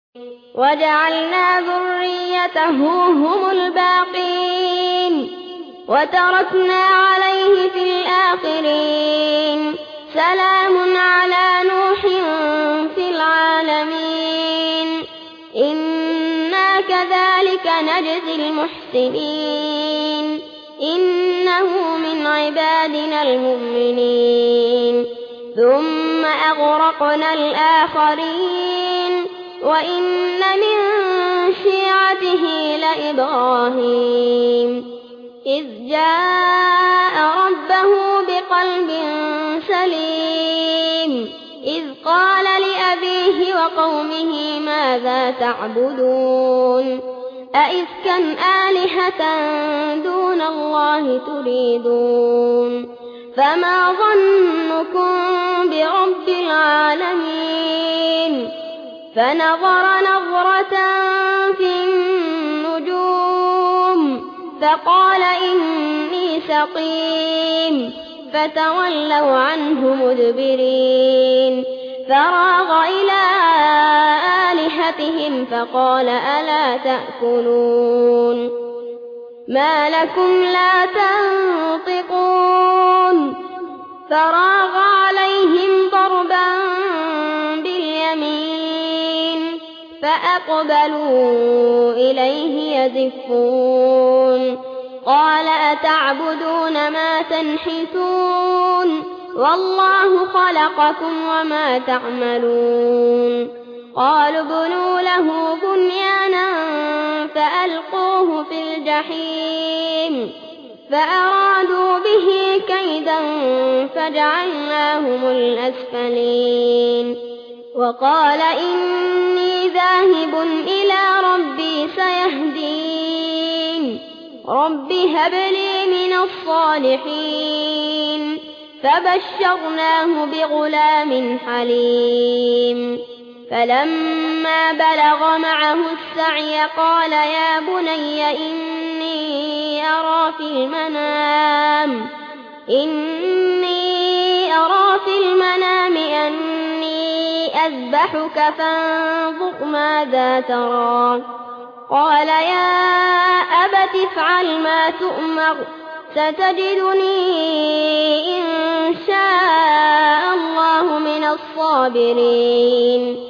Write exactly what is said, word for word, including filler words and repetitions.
وجعلنا ذريته هم الباقين وتركنا عليه في الآخرين سلام على نوح في العالمين إنا كذلك نجزي المحسنين إنه من عبادنا المؤمنين ثم أغرقنا الآخرين وإن من شيعته لإبراهيم إذ جاء ربه بقلب سليم إذ قال لأبيه وقومه ماذا تعبدون أئفكا آلهة دون الله تريدون فما ظنكم برب العالمين فنظر نظرة في النجوم فقال إني سقيم فتولوا عنه مدبرين فراغ إلى آلهتهم فقال ألا تأكلون ما لكم لا تنطقون فراغ عليهم ضربا باليمين فأقبلوا إليه يزفون قال أتعبدون ما تنحتون والله خلقكم وما تعملون قالوا ابنوا له بنيانا فألقوه في الجحيم فأرادوا به كيدا فجعلناهم الأسفلين وقال إني ذاهب إلى ربي سيهدين رب هب لي من الصالحين فبشرناه بغلام حليم فلما بلغ معه السعي قال يا بني إني أرى في المنام إني أرى في المنام أني أذبحك فانظر ماذا ترى قال يا أبت افعل ما تؤمر ستجدني إن شاء الله من الصابرين